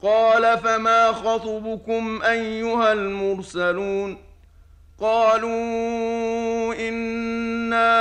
قال فما خطبكم أيها المرسلون قالوا إنا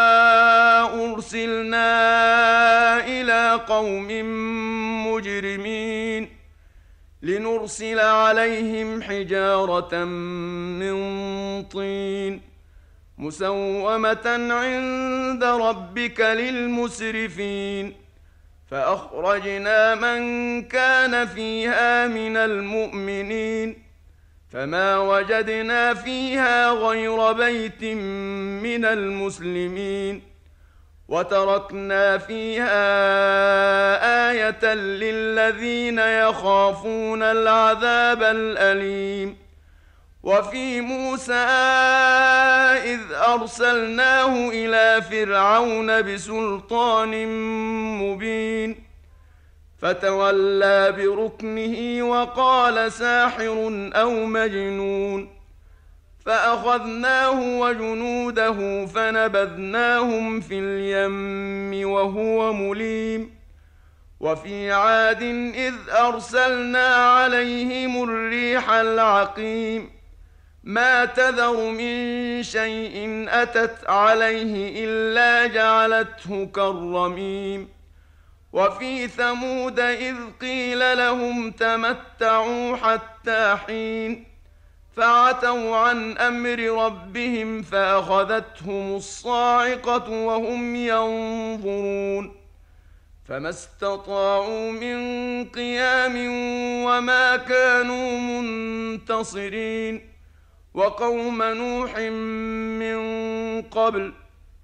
أرسلنا إلى قوم مجرمين لنرسل عليهم حجارة من طين مسومة عند ربك للمسرفين فأخرجنا من كان فيها من المؤمنين فما وجدنا فيها غير بيت من المسلمين وتركنا فيها آية للذين يخافون العذاب الأليم وفي موسى إذ أرسلناه إلى فرعون بسلطان مبين فتولى بركنه وقال ساحر أو مجنون فأخذناه وجنوده فنبذناهم في اليم وهو مليم وفي عاد إذ أرسلنا عليهم الريح العقيم ما تذر من شيء أتت عليه إلا جعلته كالرميم وفي ثمود إذ قيل لهم تمتعوا حتى حين فعتوا عن أمر ربهم فأخذتهم الصاعقة وهم ينظرون فما استطاعوا من قيام وما كانوا منتصرين وقوم نوح من قبل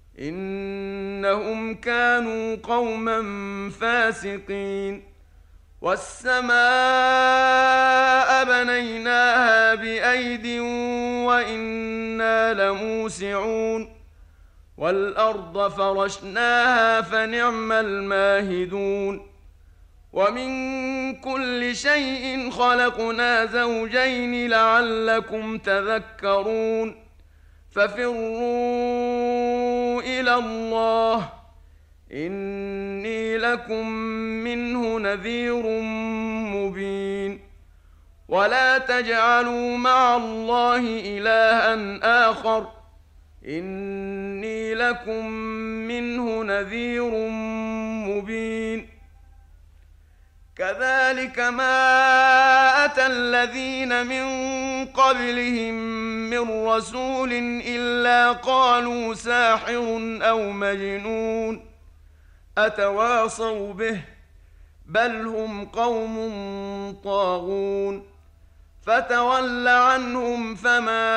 إنهم كانوا قوما فاسقين والسماء بنيناها بأيد وإنا لموسعون والأرض فرشناها فنعم الماهدون ومن كل شيء خلقنا زوجين لعلكم تذكرون ففروا إلى الله إني لكم منه نذير مبين ولا تجعلوا مع الله إلها آخر إني لكم منه نذير مبين كذلك ما أتى الذين من قبلهم من رسول إلا قالوا ساحر أو مجنون أتواصوا به بل هم قوم طاغون فتول عنهم فما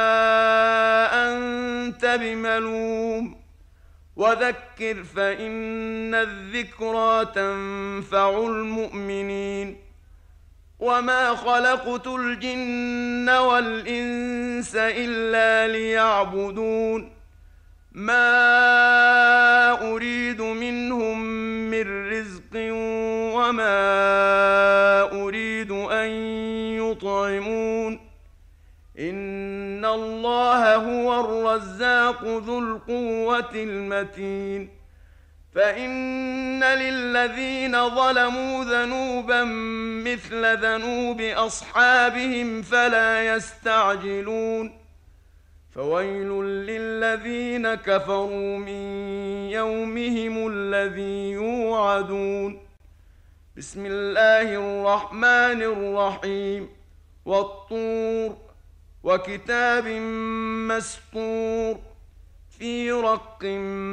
أنت بملوم وذكر فإن الذكرى تنفع المؤمنين وما خلقت الجن والإنس إلا ليعبدون ما أريد منهم من رزق وما أريد أن يطعمون إن الله هو الرزاق ذو القوة المتين فإن للذين ظلموا ذنوبا مثل ذنوب أصحابهم فلا يستعجلون فويل للذين كفروا من يومهم الذي يوعدون بسم الله الرحمن الرحيم والطور وكتاب مسطور في رق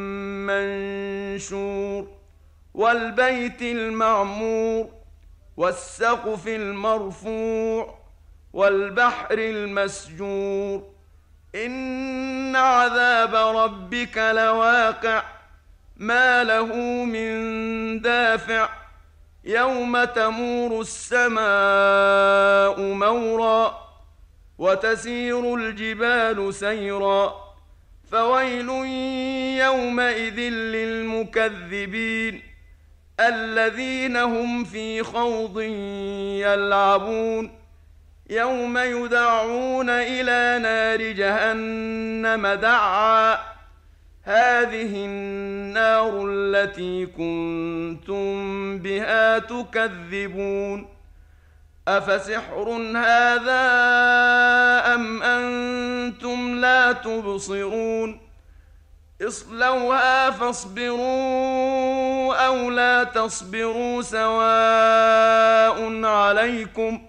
منشور والبيت المعمور والسقف المرفوع والبحر المسجور إن عذاب ربك لواقع ما له من دافع يوم تمور السماء مورا وتسير الجبال سيرا فويل يومئذ للمكذبين الذين هم في خوض يلعبون يوم يدعون إلى نار جهنم دعا هذه النار التي كنتم بها تكذبون أفسحر هذا أم أنتم لا تبصرون اصلوها فاصبروا أو لا تصبروا سواء عليكم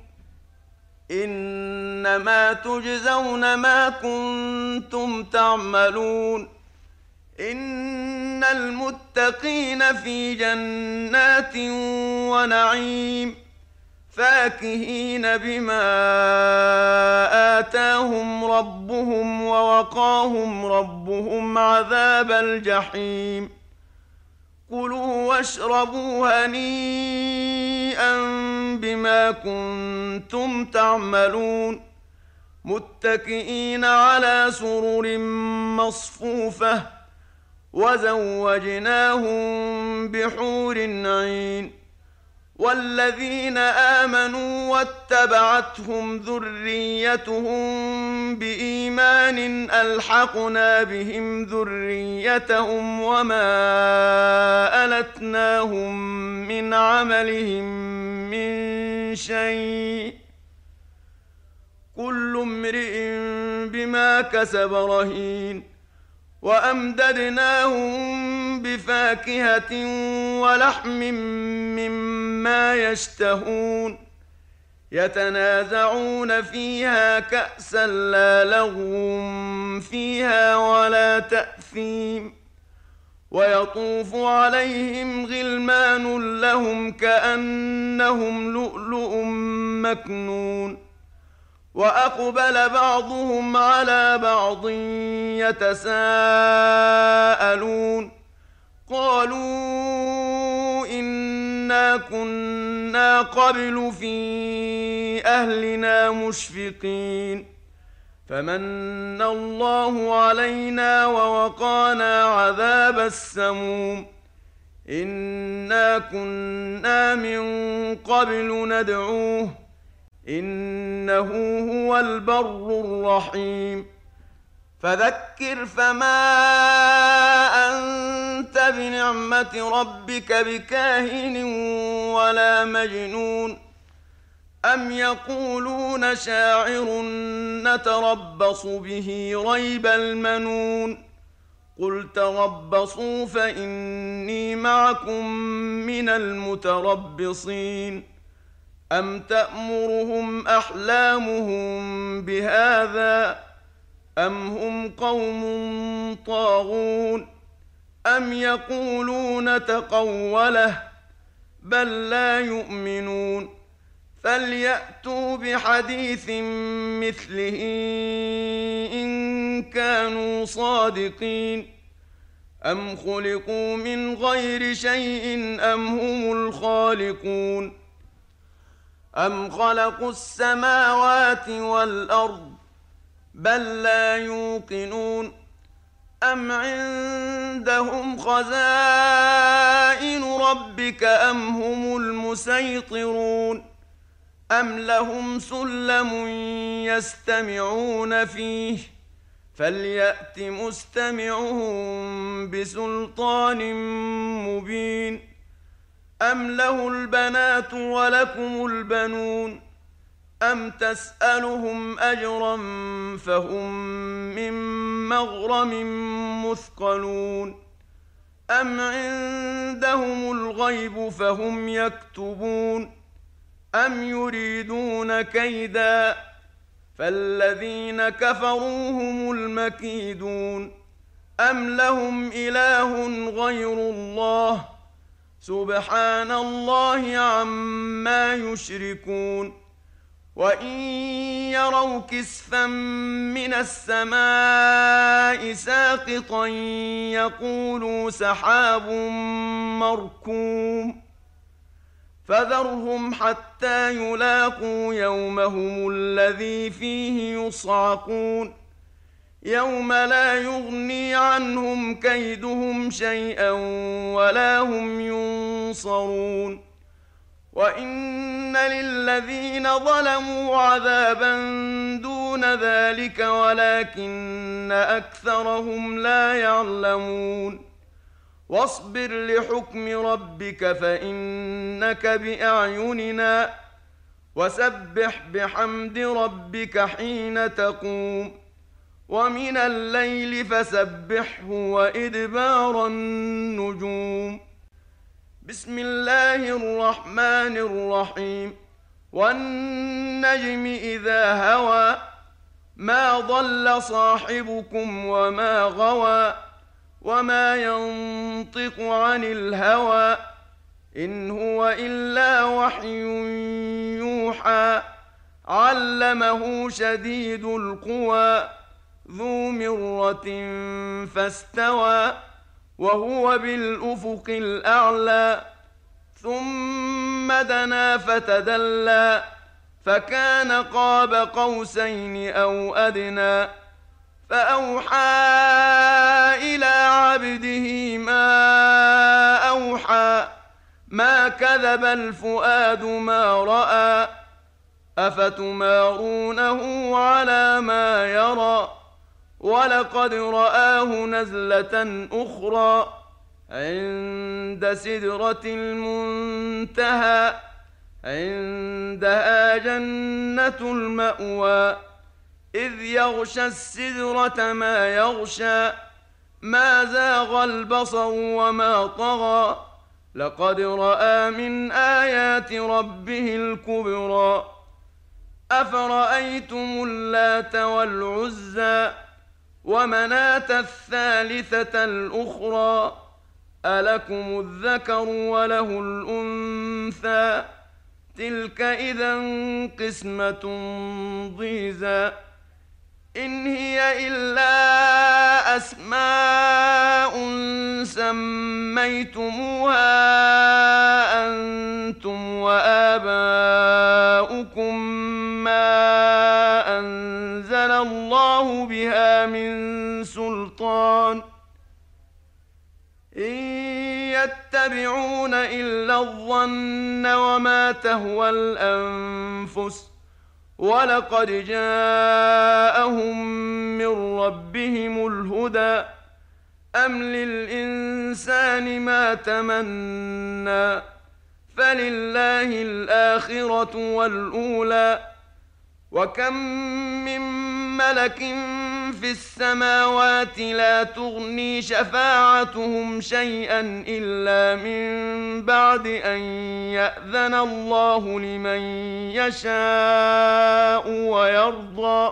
إنما تجزون ما كنتم تعملون إن المتقين في جنات ونعيم فاكهين بما آتاهم ربهم ووقاهم ربهم عذاب الجحيم كلوا واشربوا هنيئا بما كنتم تعملون متكئين على سرر مصفوفة وزوجناهم بحور عين والذين آمنوا واتبعتهم ذريتهم بإيمان ألحقنا بهم ذريتهم وما ألتناهم من عملهم من شيء كل امرئ بما كسب رهين وأمددناهم بفاكهة ولحم مما يشتهون يتنازعون فيها كأسا لا لغو فيها ولا تأثيم ويطوف عليهم غلمان لهم كأنهم لؤلؤ مكنون وأقبل بعضهم على بعض يتساءلون قالوا إنا كنا قبل في أهلنا مشفقين فمن الله علينا ووقانا عذاب السموم إنا كنا من قبل ندعوه إنه هو البر الرحيم فذكر فما أنت بنعمة ربك بكاهن ولا مجنون أم يقولون شاعر نتربص به ريب المنون قل تربصوا فإني معكم من المتربصين أم تأمرهم أحلامهم بهذا أم هم قوم طاغون أم يقولون تقوله بل لا يؤمنون فليأتوا بحديث مثله إن كانوا صادقين أم خلقوا من غير شيء أم هم الخالقون أم خلقوا السماوات والأرض بل لا يوقنون أم عندهم خزائن ربك أم هم المسيطرون أم لهم سلم يستمعون فيه فليأت مستمعهم بسلطان مبين أم له البنات ولكم البنون أم تسألهم أجرا فهم من مغرم مثقلون أم عندهم الغيب فهم يكتبون أم يريدون كيدا فالذين كفروا هم المكيدون أم لهم إله غير الله سبحان الله عما يشركون وإن يروا كسفا من السماء ساقطا يقولوا سحاب مركوم فذرهم حتى يلاقوا يومهم الذي فيه يصعقون يوم لا يغني عنهم كيدهم شيئا ولا هم ينصرون وإن للذين ظلموا عذابا دون ذلك ولكن أكثرهم لا يعلمون واصبر لحكم ربك فإنك بأعيننا وسبح بحمد ربك حين تقوم ومن الليل فسبحه وإدبار النجوم. بسم الله الرحمن الرحيم. والنجم إذا هوى ما ضل صاحبكم وما غوى وما ينطق عن الهوى إن هو إلا وحي يوحى علمه شديد القوى ذو مرة فاستوى وهو بالأفق الأعلى ثم دنا فتدلى فكان قاب قوسين أو أدنى فأوحى إلى عبده ما أوحى ما كذب الفؤاد ما رأى أفتمارونه على ما يرى ولقد رآه نزلة أخرى عند سدرة المنتهى عندها جنة المأوى إذ يغشى السدرة ما يغشى ما زاغ البصر وما طغى لقد رأى من آيات ربه الكبرى أفرأيتم اللات والعزى ومناة الثالثة الأخرى ألكم الذكر وله الأنثى تلك إذا قسمة ضيزى إن هي إلا أسماء سميتموها أنتم وآباؤكم ما أنزل الله بها من سلطان إن يتبعون إلا الظن وما تهوى الأنفس ولقد جاءهم من ربهم الهدى أم للإنسان ما تمنى فلله الآخرة والأولى وكم من ملك في السماوات لا تغني شفاعتهم شيئا إلا من بعد أن يأذن الله لمن يشاء ويرضى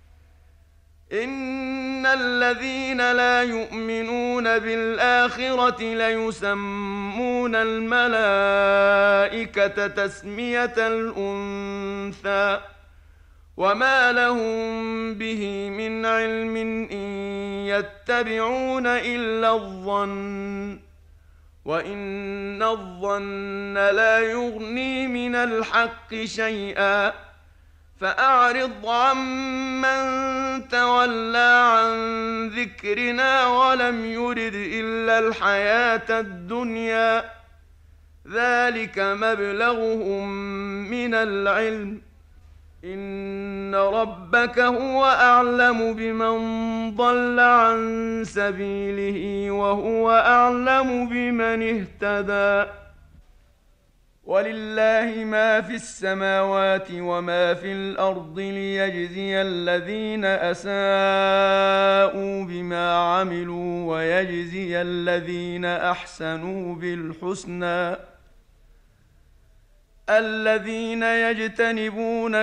إن الذين لا يؤمنون بالآخرة ليسمون الملائكة تسمية الأنثى وما لهم به من علم إن يتبعون إلا الظن وإن الظن لا يغني من الحق شيئا فأعرض عمن تولى عن ذكرنا ولم يرد إلا الحياة الدنيا ذلك مبلغهم من العلم إن ربك هو أعلم بمن ضل عن سبيله وهو أعلم بمن اهتدى ولله ما في السماوات وما في الأرض ليجزي الذين أساءوا بما عملوا ويجزي الذين أحسنوا بالحسنى الذين يجتنبون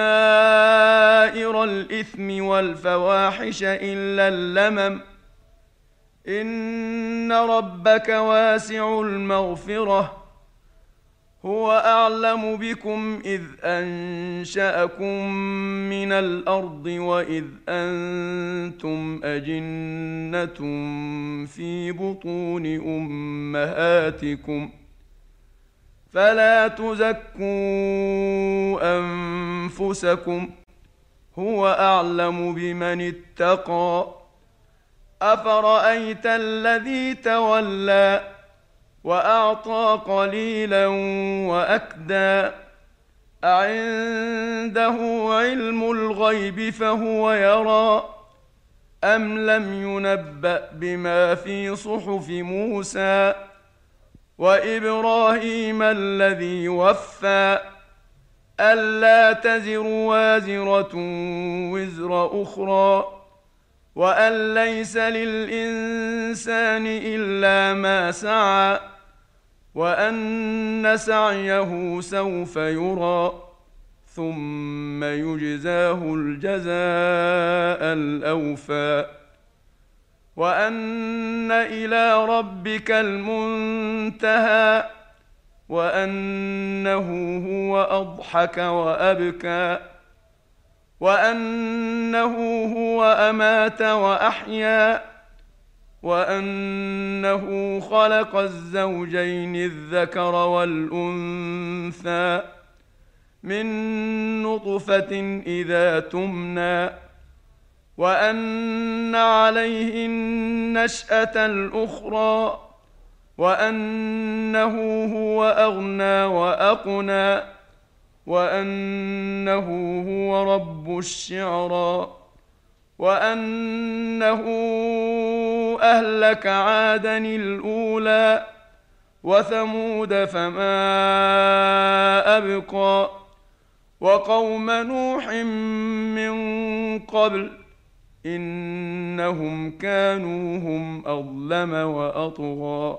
كبائر الإثم والفواحش إلا اللمم إن ربك واسع المغفرة هو أعلم بكم إذ أنشأكم من الأرض وإذ أنتم أجنة في بطون أمهاتكم فلا تزكوا أنفسكم هو أعلم بمن اتقى أفرأيت الذي تولى وأعطى قليلا وأكدى أعنده علم الغيب فهو يرى أم لم ينبأ بما في صحف موسى وإبراهيم الذي وفى ألا تزر وازرة وزر أخرى وأن ليس للإنسان إلا ما سعى وأن سعيه سوف يرى ثم يجزاه الجزاء الأوفى وأن إلى ربك المنتهى وأنه هو أضحك وأبكى وأنه هو أمات وأحيا وأنه خلق الزوجين الذكر والأنثى من نطفة إذا تمنى وأن عليه النشأة الأخرى وأنه هو أغنى وأقنى وأنه هو رب الشعرى وأنه أهلك عادا الأولى وثمود فما أبقى وقوم نوح من قبل إنهم كانوا هم أظلم وأطغى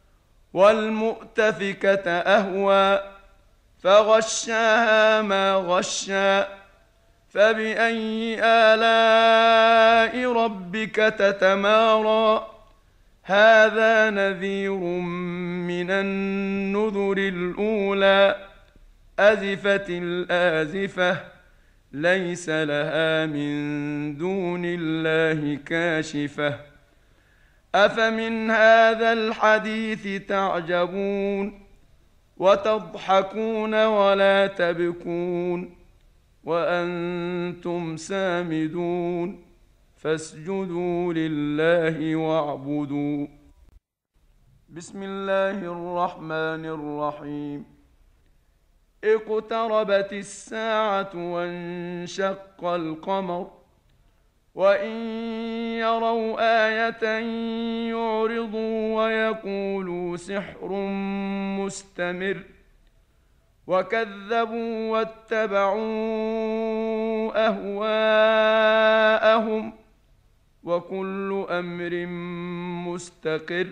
والمؤتفكة أهوى فغشاها ما غشى فبأي آلاء ربك تتمارى هذا نذير من النذر الأولى أزفت الآزفة ليس لها من دون الله كاشفة أفمن هذا الحديث تعجبون وتضحكون ولا تبكون وأنتم سامدون فاسجدوا لله واعبدوا بسم الله الرحمن الرحيم اقتربت الساعة وانشق القمر وإن يروا آية يعرضوا ويقولوا سحر مستمر وكذبوا واتبعوا أهواءهم وكل أمر مستقر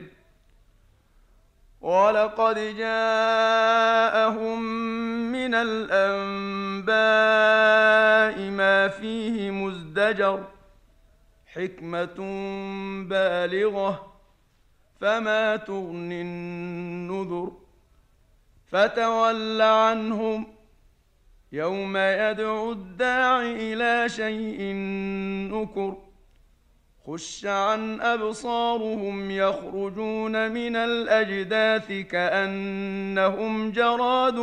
ولقد جاءهم من الأنباء ما فيه مزدجر حكمة بالغة فما تغني النذر فتول عنهم يوم يدعو الداع إلى شيء نكر خش عن أبصارهم يخرجون من الأجداث كأنهم جراد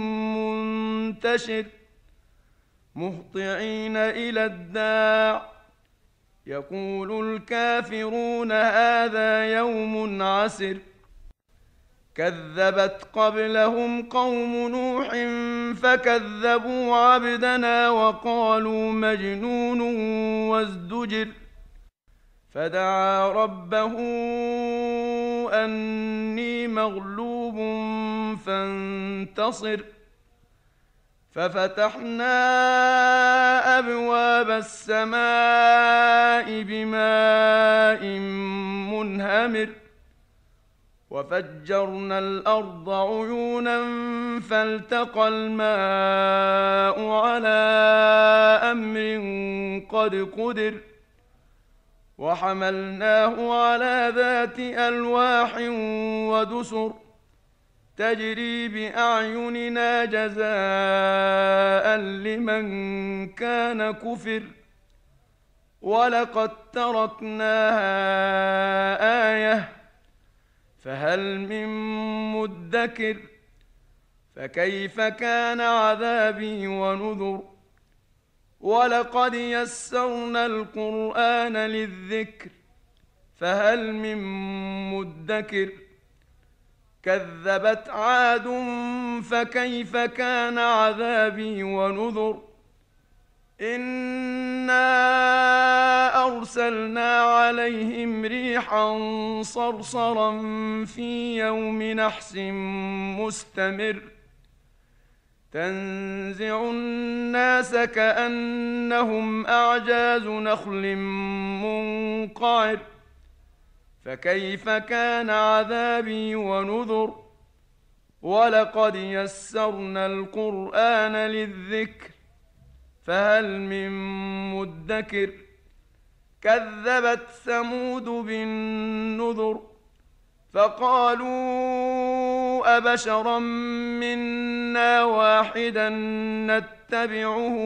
منتشر مهطعين إلى الداع يقول الكافرون هذا يوم عسر كذبت قبلهم قوم نوح فكذبوا عبدنا وقالوا مجنون وازدجر فدعا ربه أني مغلوب فانتصر ففتحنا أبواب السماء بماء منهمر وفجرنا الأرض عيونا فالتقى الماء على أمر قد قدر وحملناه على ذات ألواح ودسر تجري بأعيننا جزاء لمن كان كفر ولقد تركناها آية فهل من مدكر فكيف كان عذابي ونذر ولقد يسرنا القرآن للذكر فهل من مدكر كذبت عاد فكيف كان عذابي ونذر إنا أرسلنا عليهم ريحا صرصرا في يوم نحس مستمر تنزع الناس كأنهم أعجاز نخل منقعر فكيف كان عذابي ونذر ولقد يسرنا القرآن للذكر فهل من مدكر كذبت ثمود بالنذر فقالوا أبشرا منا واحدا نتبعه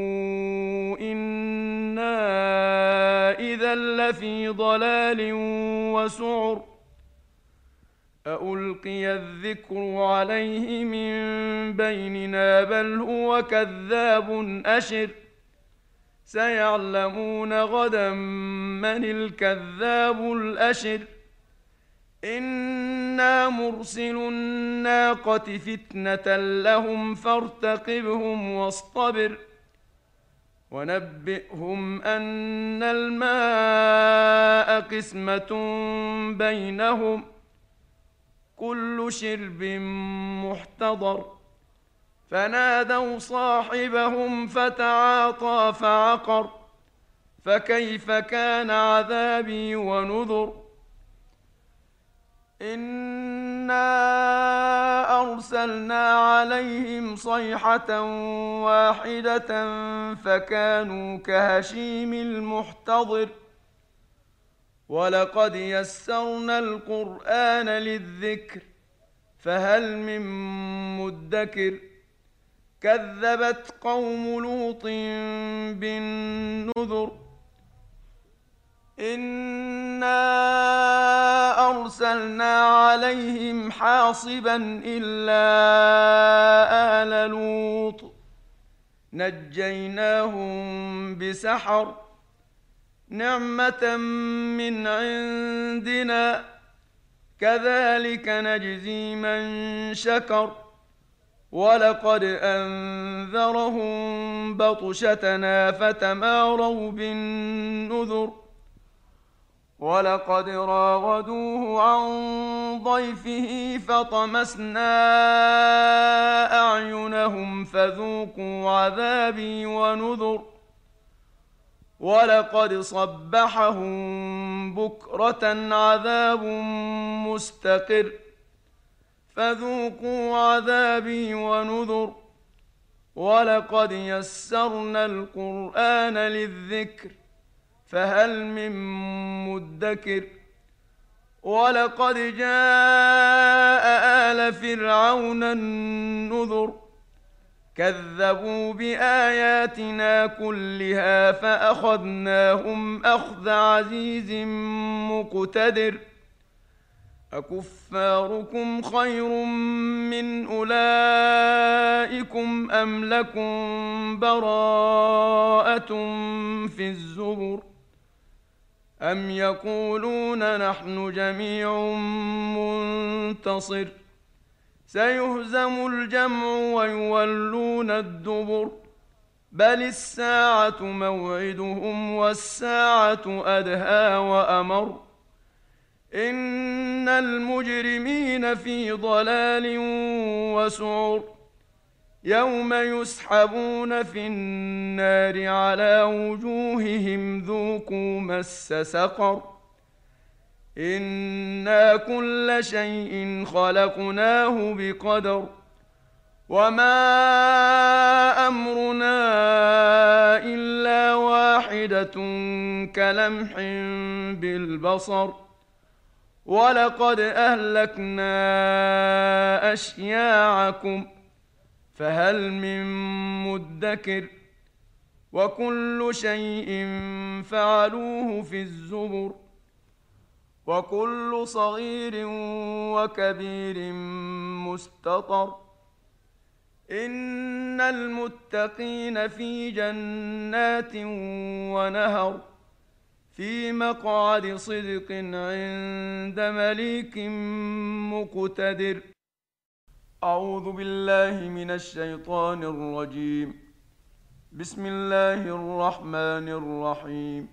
إنا إذا لفي ضلال وسعر أألقي الذكر عليه من بيننا بل هو كذاب أشر سيعلمون غدا من الكذاب الأشر إنا مرسل الناقة فتنة لهم فارتقبهم واصطبر ونبئهم أن الماء قسمة بينهم كل شرب محتضر فنادوا صاحبهم فتعاطى فعقر فكيف كان عذابي ونذر إنا أرسلنا عليهم صيحة واحدة فكانوا كهشيم المحتضر ولقد يسرنا القرآن للذكر فهل من مدكر كذبت قوم لوط بالنذر إنا أرسلنا عليهم حاصبا إلا آل لوط نجيناهم بسحر نعمة من عندنا كذلك نجزي من شكر ولقد أنذرهم بطشتنا فتماروا بالنذر ولقد راودوه عن ضيفه فطمسنا أعينهم فذوقوا عذابي ونذر ولقد صبحهم بكرة عذاب مستقر فذوقوا عذابي ونذر ولقد يسرنا القرآن للذكر فهل من مدكر ولقد جاء آل فرعون النذر كذبوا بآياتنا كلها فأخذناهم أخذ عزيز مقتدر أكفاركم خير من أولئكم أم لكم براءة في الزبر أم يقولون نحن جميع منتصر سيهزم الجمع ويولون الدبر بل الساعة موعدهم والساعة أدهى وأمر إن المجرمين في ضلال وسعر يوم يسحبون في النار على وجوههم ذوقوا مس سقر إنا كل شيء خلقناه بقدر وما أمرنا إلا واحدة كلمح بالبصر ولقد أهلكنا أشياعكم فهل من مدكر وكل شيء فعلوه في الزبر وكل صغير وكبير مستطر إن المتقين في جنات ونهر في مقعد صدق عند مليك مقتدر أعوذ بالله من الشيطان الرجيم بسم الله الرحمن الرحيم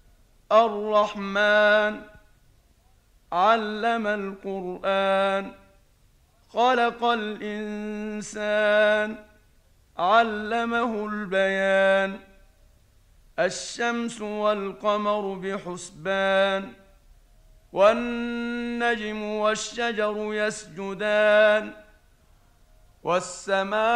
الرحمن علم القرآن خلق الإنسان علمه البيان. الشمس والقمر بحسبان، والنجم والشجر يسجدان، والسماء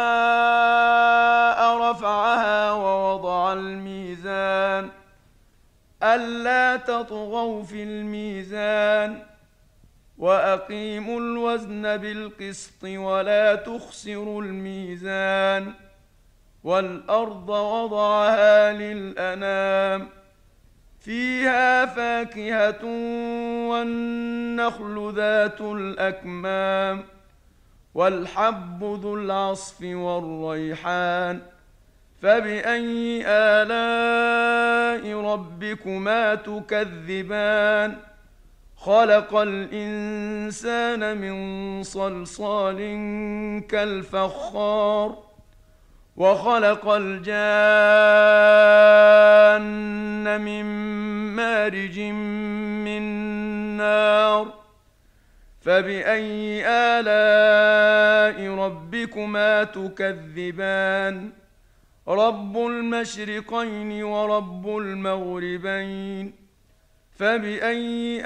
رفعها ووضع الميزان ألا تطغوا في الميزان وأقيموا الوزن بالقسط ولا تخسروا الميزان. والأرض وضعها للأنام فيها فاكهة والنخل ذات الأكمام والحب ذو العصف والريحان. فبأي آلاء ربكما تكذبان؟ خلق الإنسان من صلصال كالفخار وخلق الجان من مارج من نار. فبأي آلاء ربكما تكذبان؟ رب المشرقين ورب المغربين. فبأي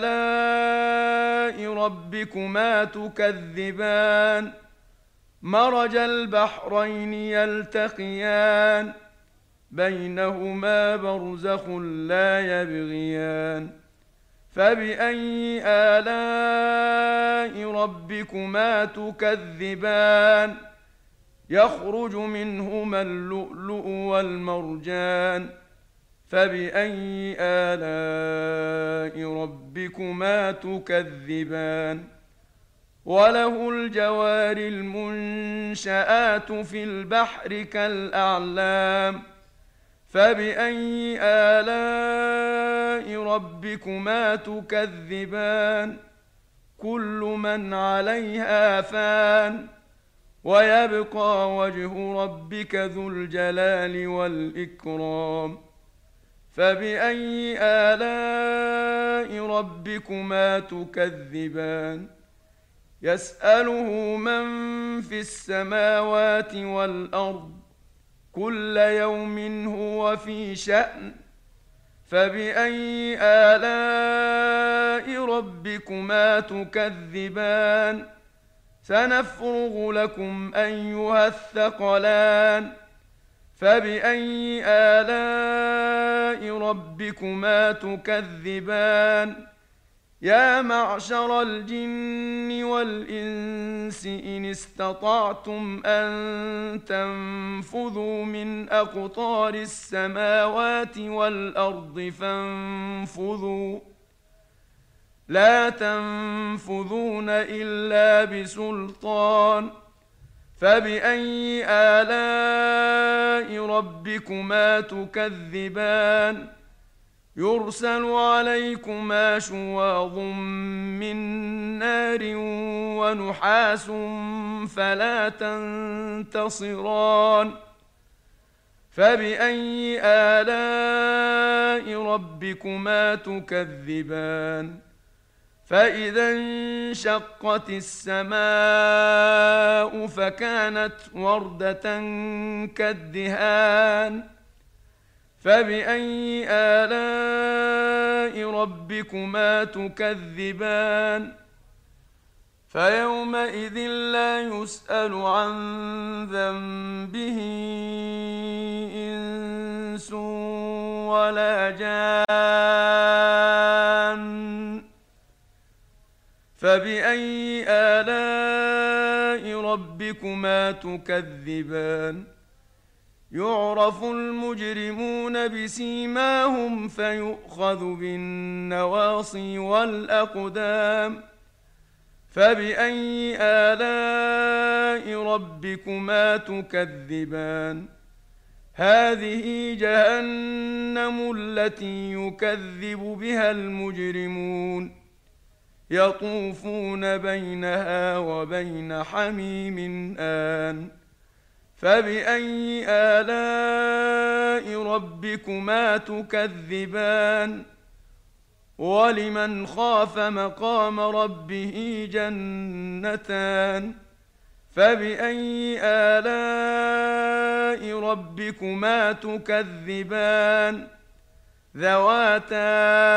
آلاء ربكما تكذبان؟ مرج البحرين يلتقيان بينهما برزخ لا يبغيان. فبأي آلاء ربكما تكذبان؟ يخرج منهما اللؤلؤ والمرجان. فبأي آلاء ربكما تكذبان؟ وله الجوار المنشآت في البحر كالأعلام. فبأي آلاء ربكما تكذبان؟ كل من عليها فان ويبقى وجه ربك ذو الجلال والإكرام. فبأي آلاء ربكما تكذبان؟ يسأله من في السماوات والأرض كل يوم هو في شأن. فبأي آلاء ربكما تكذبان؟ سنفرغ لكم أيها الثقلان. فبأي آلاء ربكما تكذبان؟ يا معشر الجن والإنس إن استطعتم أن تنفذوا من أقطار السماوات والأرض فانفذوا لا تنفذون إلا بسلطان. فبأي آلاء ربكما تكذبان؟ يرسل عليكما شواظ من نار ونحاس فلا تنتصران. فبأي آلاء ربكما تكذبان؟ فإذا انشقت السماء فكانت وردة كالدهان. فبأي آلاء ربكما تكذبان؟ فيومئذ لا يسأل عن ذنبه إنس ولا جان. فبأي آلاء ربكما تكذبان؟ يعرف المجرمون بسيماهم فيؤخذ بالنواصي والأقدام. فبأي آلاء ربكما تكذبان؟ هذه جهنم التي يكذب بها المجرمون يطوفون بينها وبين حميم آن. فبأي آلاء ربكما تكذبان؟ ولمن خاف مقام ربه جنتان. فبأي آلاء ربكما تكذبان ذواتا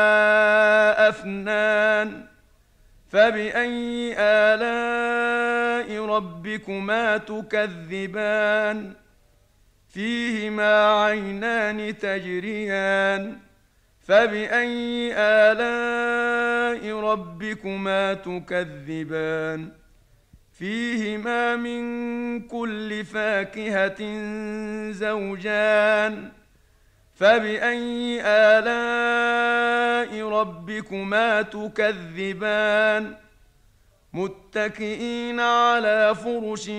أفنان فبأي آلاء ربكما تكذبان فيهما عينان تجريان فبأي آلاء ربكما تكذبان فيهما من كل فاكهة زوجان فبأي آلاء ربكما تكذبان متكئين على فرش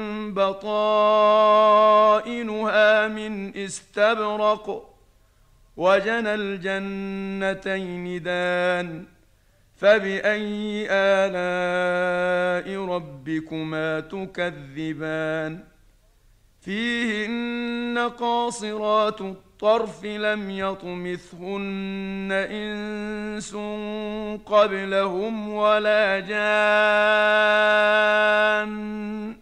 بطائنها من استبرق وجنى الجنتين دان فبأي آلاء ربكما تكذبان فيهن قاصرات الطرف لم يطمثهن إنس قبلهم ولا جان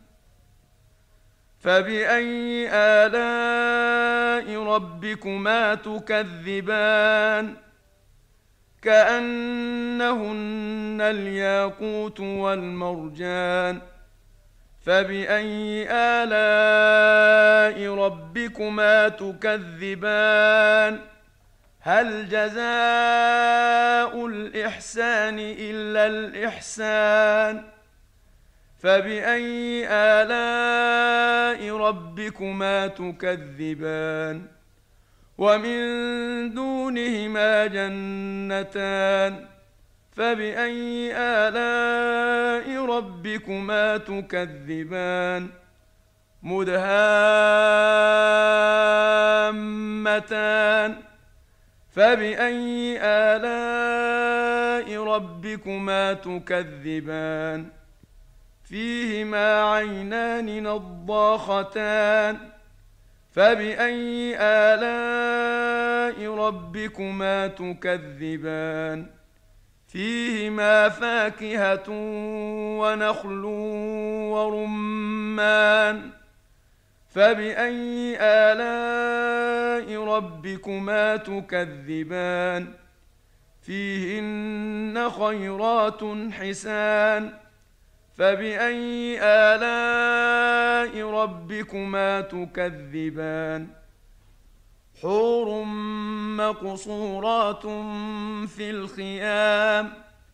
فبأي آلاء ربكما تكذبان كأنهن الياقوت والمرجان فبأي آلاء ربكما تكذبان هل جزاء الإحسان إلا الإحسان فبأي آلاء ربكما تكذبان ومن دونهما جنتان فبأي آلاء ربكما تكذبان مدهامتان فبأي آلاء ربكما تكذبان فيهما عينان نضاختان فبأي آلاء ربكما تكذبان فيهما فاكهة ونخل ورمان فبأي آلاء ربكما تكذبان فيهن خيرات حسان فبأي آلاء ربكما تكذبان حور مقصورات في الخيام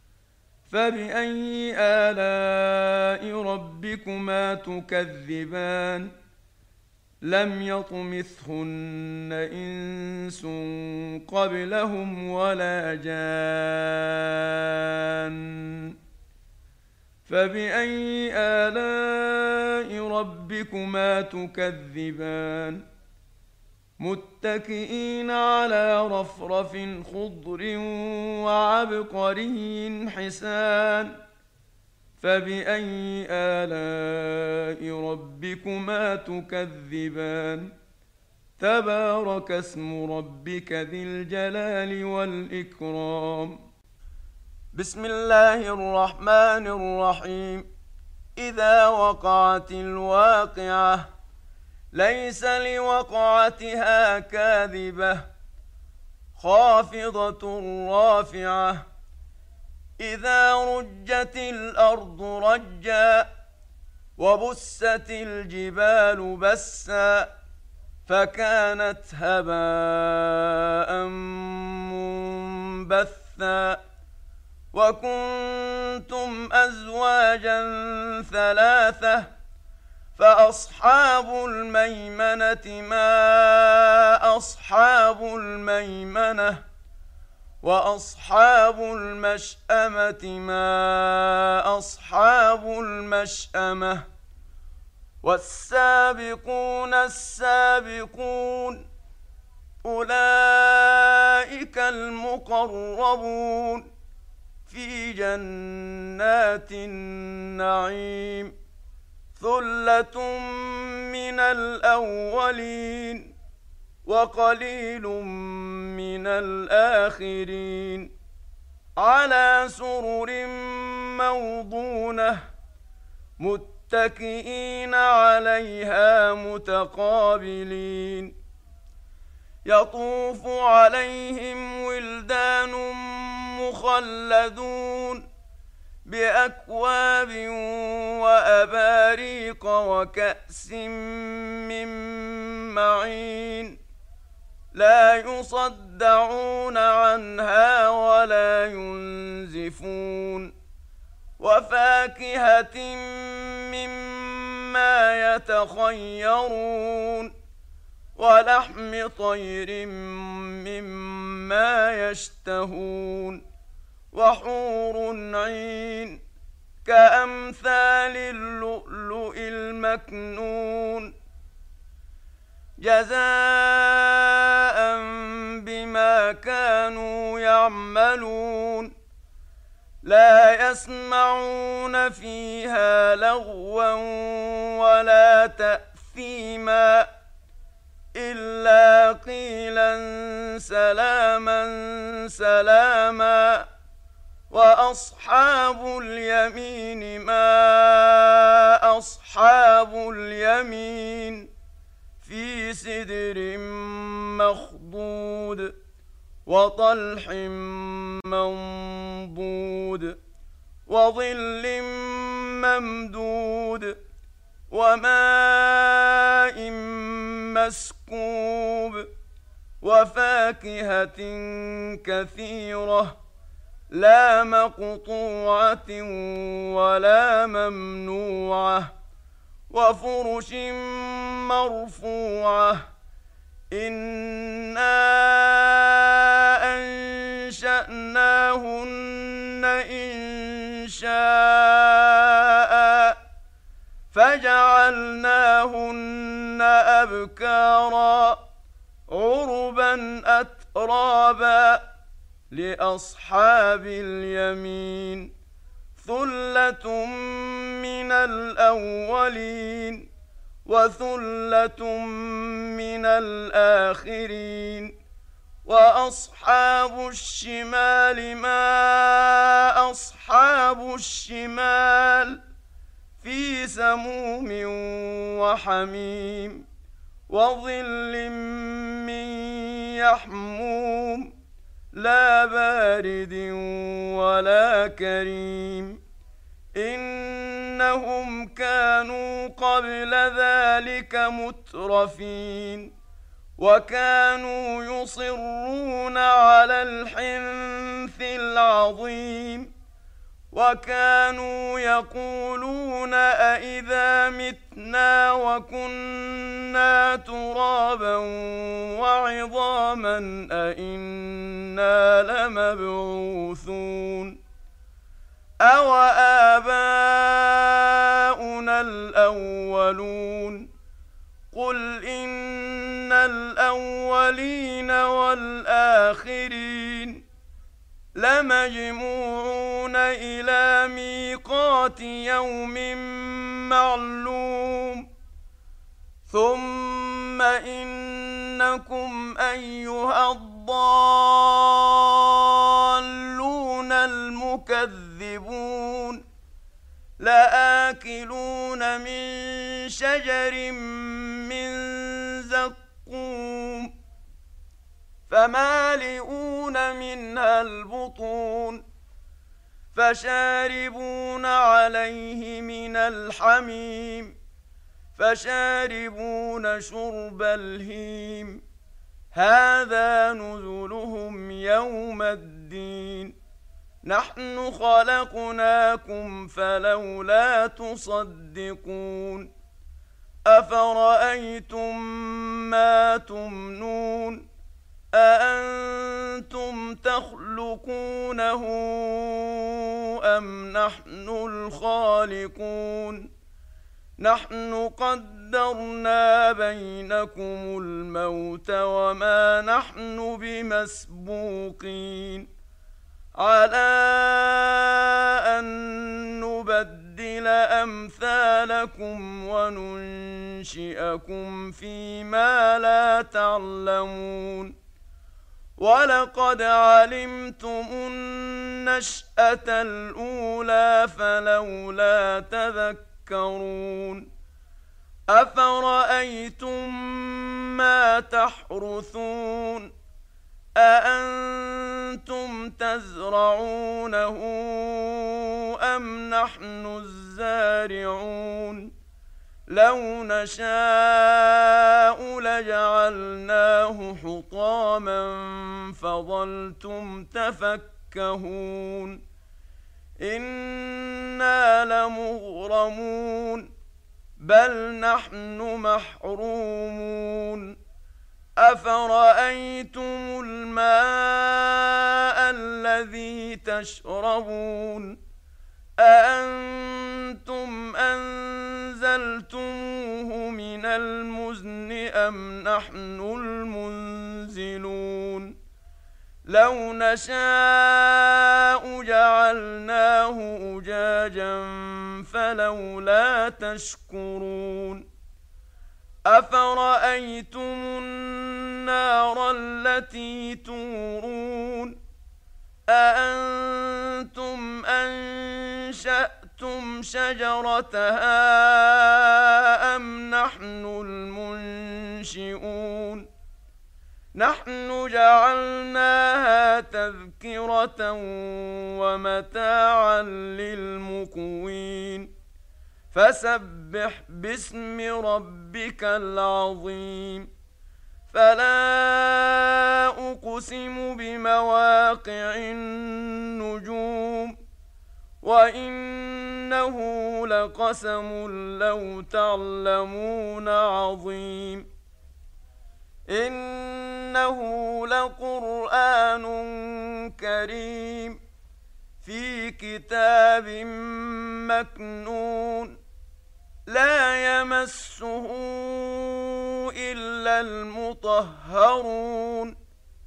فبأي آلاء ربكما تكذبان لم يطمثهن إنس قبلهم ولا جان فبأي آلاء ربكما تكذبان متكئين على رفرف خضر وعبقري حسان فبأي آلاء ربكما تكذبان تبارك اسم ربك ذي الجلال والإكرام بسم الله الرحمن الرحيم إذا وقعت الواقعة ليس لوقعتها كاذبة خافضة رافعة إذا رجت الأرض رجا وبست الجبال بسا فكانت هباء منبثا وكنتم أزواجا ثلاثة فأصحاب الميمنة ما أصحاب الميمنة وأصحاب المشأمة ما أصحاب المشأمة والسابقون السابقون أولئك المقربون في جنات النعيم ثلة من الأولين وقليل من الآخرين على سرر موضونة متكئين عليها متقابلين يطوف عليهم ولدان مخلدون بأكواب وأباريق وكأس من معين لا يصدعون عنها ولا ينزفون وفاكهة مما يتخيرون ولحم طير مما يشتهون وحور عين كأمثال اللؤلؤ المكنون جزاء بما كانوا يعملون لا يسمعون فيها لغوا ولا تأثيما إلا قيلا سلاما سلاما وأصحاب اليمين ما أصحاب اليمين في سدر مخضود وطلح منضود وظل ممدود وماء مسكوب وفاكهة كثيرة لا مقطوعة ولا ممنوعة وفرش مرفوعة إنا أنشأناهن إنشاء فجعلناهن أبكارا عربا أترابا لأصحاب اليمين ثلة من الأولين وثلة من الآخرين وأصحاب الشمال ما أصحاب الشمال في سموم وحميم وظل من يحموم لا بارد ولا كريم إنهم كانوا قبل ذلك مترفين وكانوا يصرون على الحنث العظيم وكانوا يقولون أإذا متنا وكنا ترابا وعظاما أإنا لمبعوثون أو آباؤنا الأولون قل إن الأولين والآخرين لمجموعون إلى ميقات يوم معلوم ثم إنكم أيها الضالون المكذبون لآكلون من شجر من زقوم فمالئون منها البطون فشاربون عليه من الحميم فشاربون شرب الهيم هذا نزلهم يوم الدين نحن خلقناكم فلولا تصدقون أفرأيتم ما تمنون أأنتم تخلقونه أم نحن الخالقون نحن قدرنا بينكم الموت وما نحن بمسبوقين على أن نبدل أمثالكم وننشئكم فيما لا تعلمون ولقد علمتم النشأة الأولى فلولا تذكرون تذكرون أفرأيتم ما تحرثون أأنتم تزرعونه أم نحن الزارعون لو نشاء لجعلناه حطاما فظلتم تفكهون إنا لمغرمون بل نحن محرومون أفرأيتم الماء الذي تشربون أأنتم أنزلتموه من المزن أم نحن المنزلون لو نشاء جعلناه أجاجا فلولا تشكرون أفرأيتم النار التي تورون أأنتم أنشأتم شجرتها أم نحن المنشئون نحن جعلناها تذكرة ومتاعا للمقوين فسبح باسم ربك العظيم فلا أقسم بمواقع النجوم وإنه لقسم لو تعلمون عظيم إنه لقرآن كريم في كتاب مكنون لا يمسه إلا المطهرون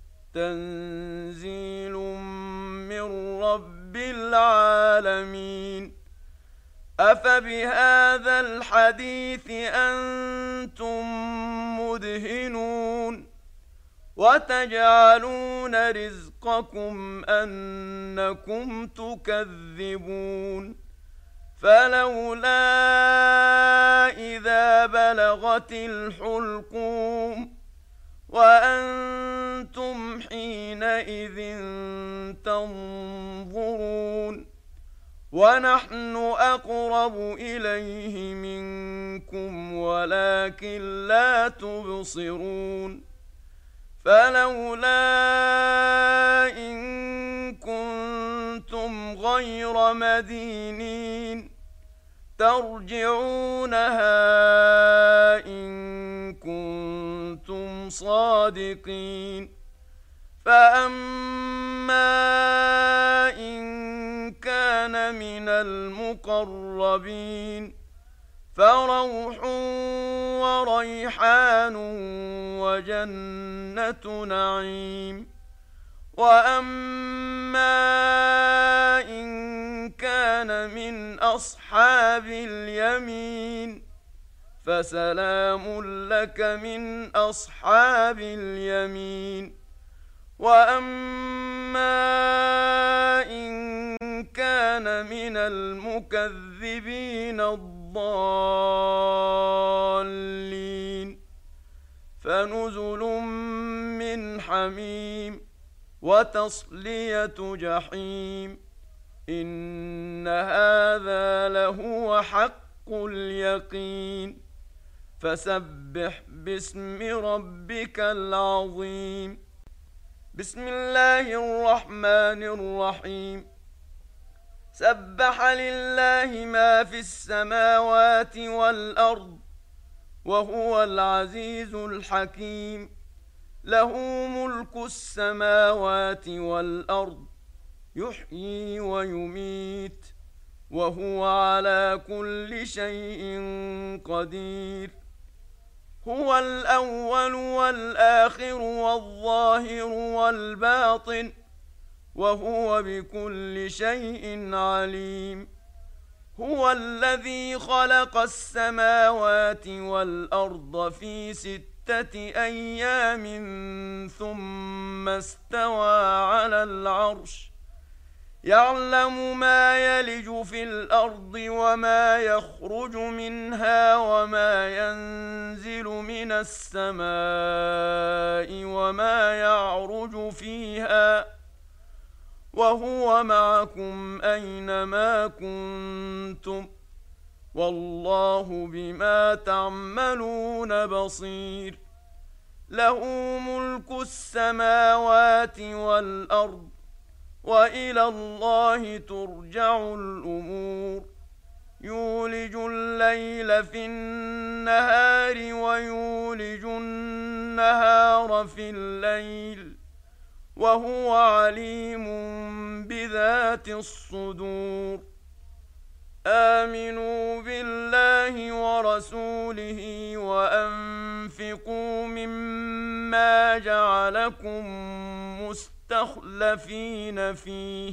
تنزيل من رب العالمين أفبهذا الحديث أنتم مدهنون وتجعلون رزقكم أنكم تكذبون فلولا إذا بلغت الحلقوم وأنتم حينئذ تنظرون ونحن أقرب إليه منكم ولكن لا تبصرون فلولا إن كنتم غير مدينين ترجعونها إن كنتم صادقين فأما إن كان من المقربين فروح وريحان وجنة نعيم وأما إن كان من أصحاب اليمين فسلام لك من أصحاب اليمين وأما إن كان من المكذبين الضالين فنزل من حميم وتصلية جحيم إن هذا لهو حق اليقين فسبح باسم ربك العظيم بسم الله الرحمن الرحيم سبح لله ما في السماوات والأرض وهو العزيز الحكيم له ملك السماوات والأرض يحيي ويميت وهو على كل شيء قدير هو الأول والآخر والظاهر والباطن وهو بكل شيء عليم هو الذي خلق السماوات والأرض في 6 أيام ثم استوى على العرش يعلم ما يلج في الأرض وما يخرج منها وما ينزل من السماء وما يعرج فيها وهو معكم أينما كنتم والله بما تعملون بصير له ملك السماوات والأرض وإلى الله ترجع الأمور يولج الليل في النهار ويولج النهار في الليل وهو عليم بذات الصدور آمنوا بالله ورسوله وأنفقوا مما جعلكم مستخلفين فيه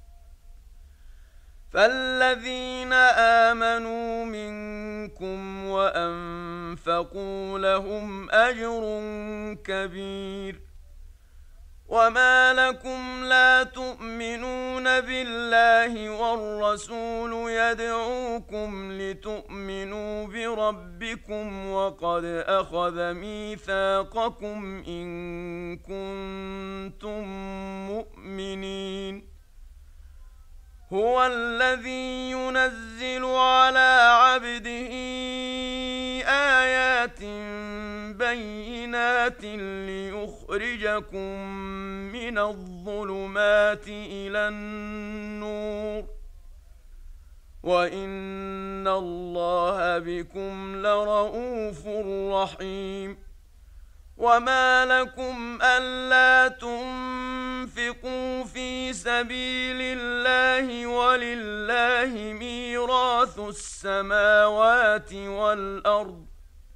فالذين آمنوا منكم وأنفقوا لهم أجر كبير وما لكم لا تؤمنون بالله والرسول يدعوكم لتؤمنوا بربكم وقد أخذ ميثاقكم إن كنتم مؤمنين هو الذي ينزل على عبده آيات بينات ليخرجكم من الظلمات إلى النور وإن الله بكم لرءوف رحيم وما لكم ألا تنفقوا في سبيل الله ولله ميراث السماوات والأرض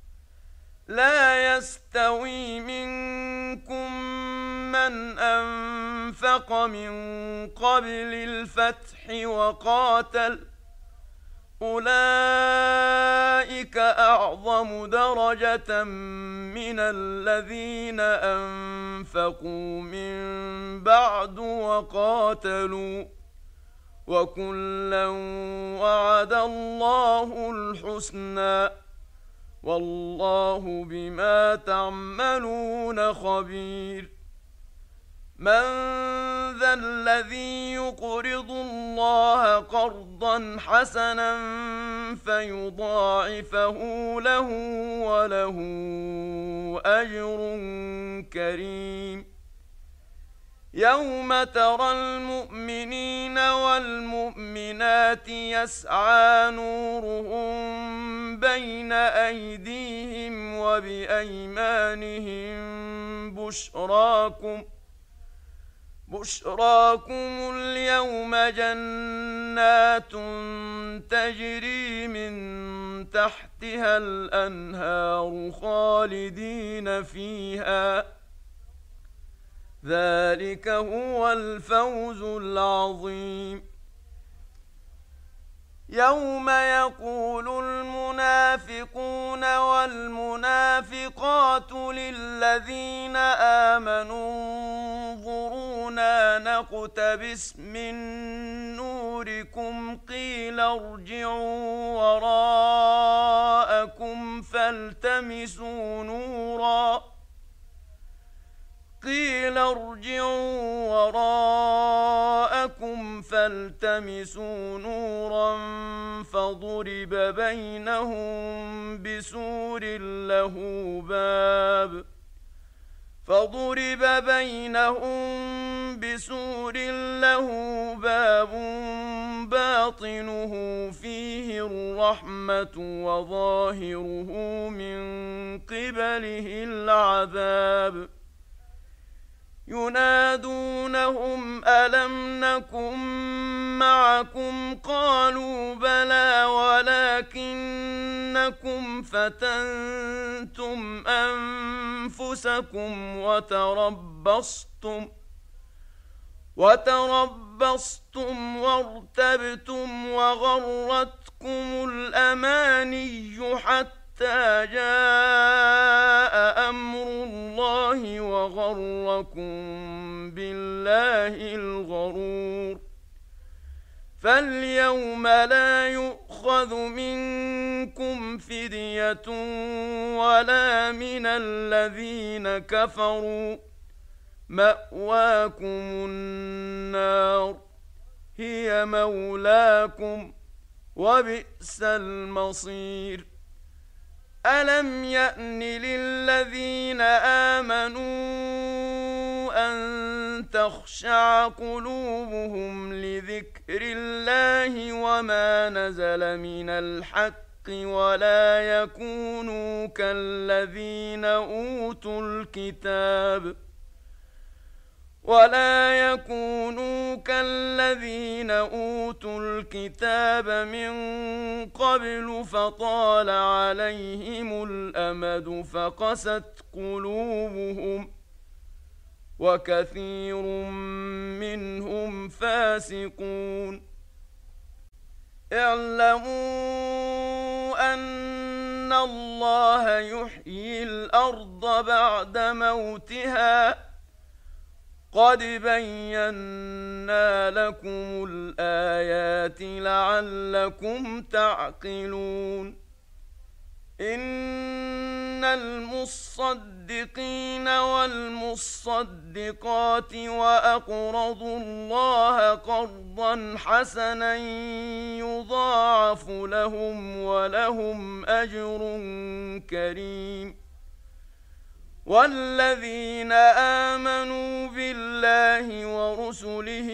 لا يستوي منكم من أنفق من قبل الفتح وقاتل أولئك أعظم درجة من الذين أنفقوا من بعد وقاتلوا وكلا وعد الله الحسنى والله بما تعملون خبير من ذا الذي يقرض الله قرضا حسنا فيضاعفه له وله أجر كريم يوم ترى المؤمنين والمؤمنات يسعى نورهم بين أيديهم وبأيمانهم بشراكم اليوم جنات تجري من تحتها الأنهار خالدين فيها ذلك هو الفوز العظيم يوم يقول المنافقون والمنافقات للذين آمنوا انظرونا نقتبس من نوركم قيل ارجعوا وراءكم فالتمسوا نورا فضرب بينهم بسور له باب باطنه فيه الرحمة وظاهره من قبله العذاب ينادونهم ألم نكن معكم قالوا بلى ولكنكم فتنتم أنفسكم وتربصتم وارتبتم وغرتكم الأماني حتى جاء أمر الله وغركم بالله الغرور فاليوم لا يؤخذ منكم فدية ولا من الذين كفروا، مأواكم النار هي مولاكم وبئس المصير. ألم يأن للذين آمنوا أن تخشع قلوبهم لذكر الله وما نزل من الحق ولا يكونوا كالذين أوتوا الكتاب من قبل فطال عليهم الأمد فقست قلوبهم وكثير منهم فاسقون. اعلموا أن الله يحيي الأرض بعد موتها، قد بينا لكم الآيات لعلكم تعقلون. إن المصدقين والمصدقات وأقرضوا الله قرضا حسنا يضاعف لهم ولهم أجر كريم. والذين آمنوا بالله ورسله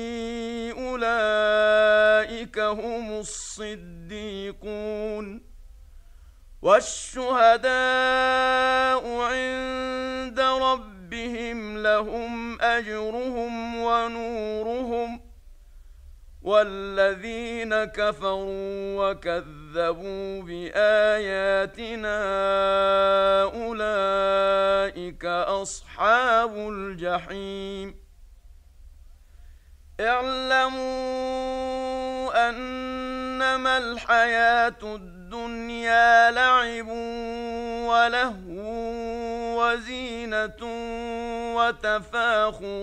أولئك هم الصديقون والشهداء عند ربهم لهم أجرهم ونورهم. والذين كفروا وكذبوا بآياتنا أولئك أصحاب الجحيم. اعلموا أنما الحياة الدنيا لعب ولهو وزينة وتفاخر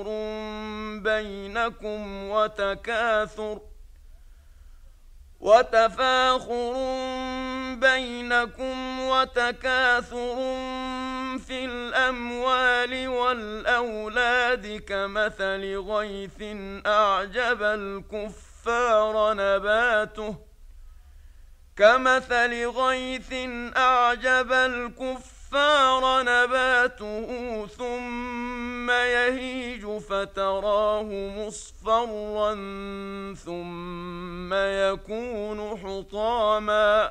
بينكم وتكاثر في الأموال والأولاد كمثل غيث أعجب الكفار نباته ثم يهيج فتراه مصفرا ثم يكون حطاما،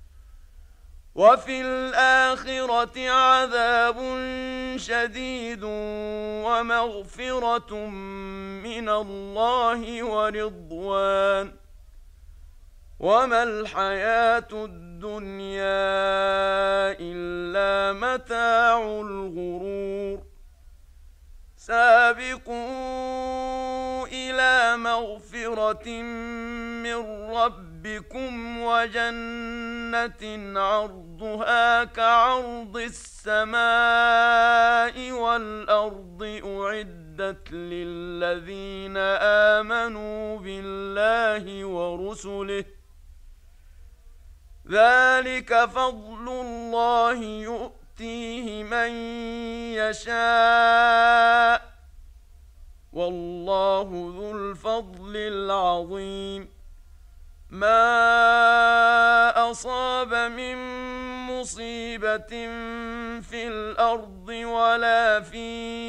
وفي الآخرة عذاب شديد ومغفرة من الله ورضوان، وما الحياة الدنيا إلا متاع الغرور. سابقوا إلى مغفرة من ربكم وجنة عرضها كعرض السماء والأرض أعدت للذين آمنوا بالله ورسله، ذلك فضل الله يؤتيه من يشاء والله ذو الفضل العظيم. ما أصاب من مصيبة في الأرض ولا في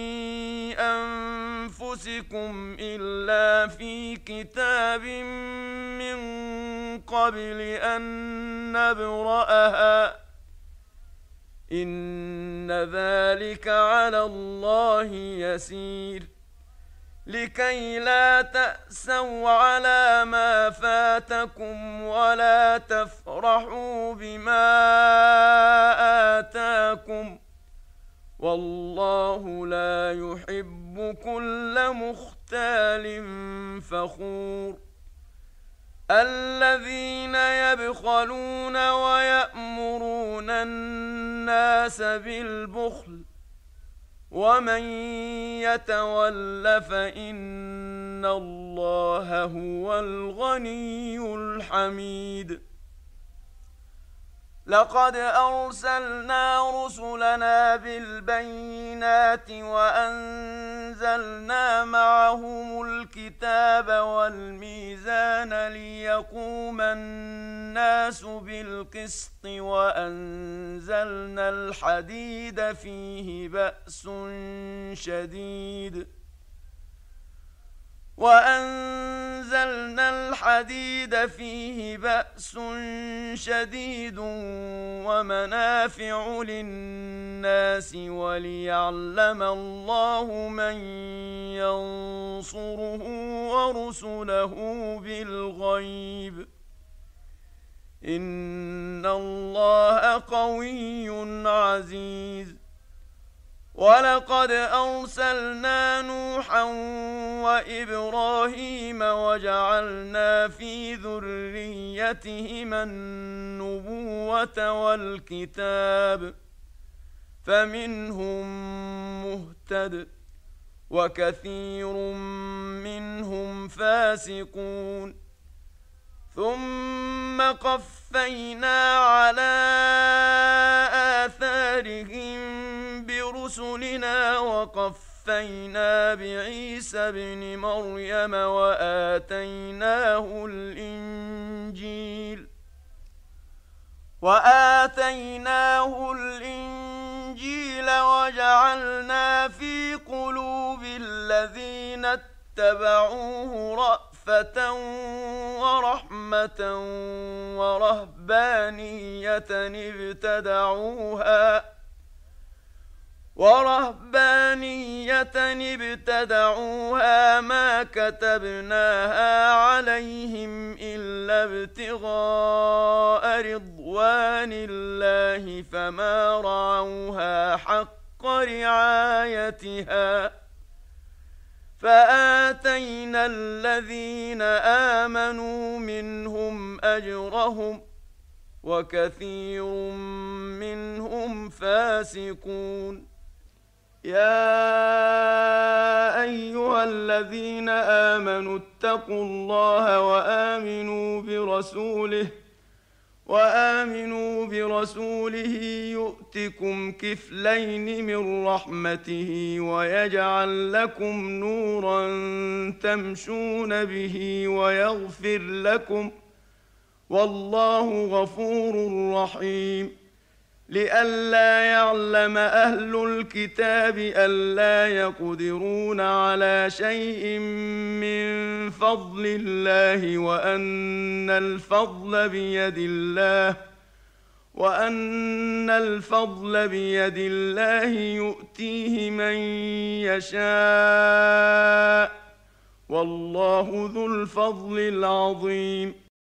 أنفسكم إلا في كتاب من قبل أن نبرأها، إن ذلك على الله يسير. لكي لا تأسوا على ما فاتكم ولا تفرحوا بما آتاكم، والله لا يحب كل مختال فخور. الذين يبخلون ويأمرون الناس بالبخل ومن يتول فإن الله هو الغني الحميد. لقد أرسلنا رسلنا بالبينات وأنزلنا معهم الكتاب والميزان ليقوم الناس بالقسط وأنزلنا الحديد فيه بأس شديد ومنافع للناس وليعلم الله من ينصره ورسله بالغيب إن الله قوي عزيز. ولقد أرسلنا نوحا وإبراهيم وجعلنا في ذريتهما النبوة والكتاب فمنهم مهتد وكثير منهم فاسقون. ثم قفينا على آثارهم برسلنا وقفينا بعيسى ابن مريم وآتيناه الإنجيل وجعلنا في قلوب الذين اتبعوه رأفة ورحمة ورهبانية ابتدعوها ما كتبناها عليهم إلا ابتغاء رضوان الله فما رعوها حق رعايتها فآتينا الذين آمنوا منهم أجرهم وكثير منهم فاسقون. يا أيها الذين آمنوا اتقوا الله وآمنوا برسوله يؤتكم كفلين من رحمته ويجعل لكم نورا تمشون به ويغفر لكم والله غفور رحيم. لئلا يعلم أهل الكتاب ألا يقدرون على شيء من فضل الله وأن الفضل بيد الله يؤتيه من يشاء والله ذو الفضل العظيم.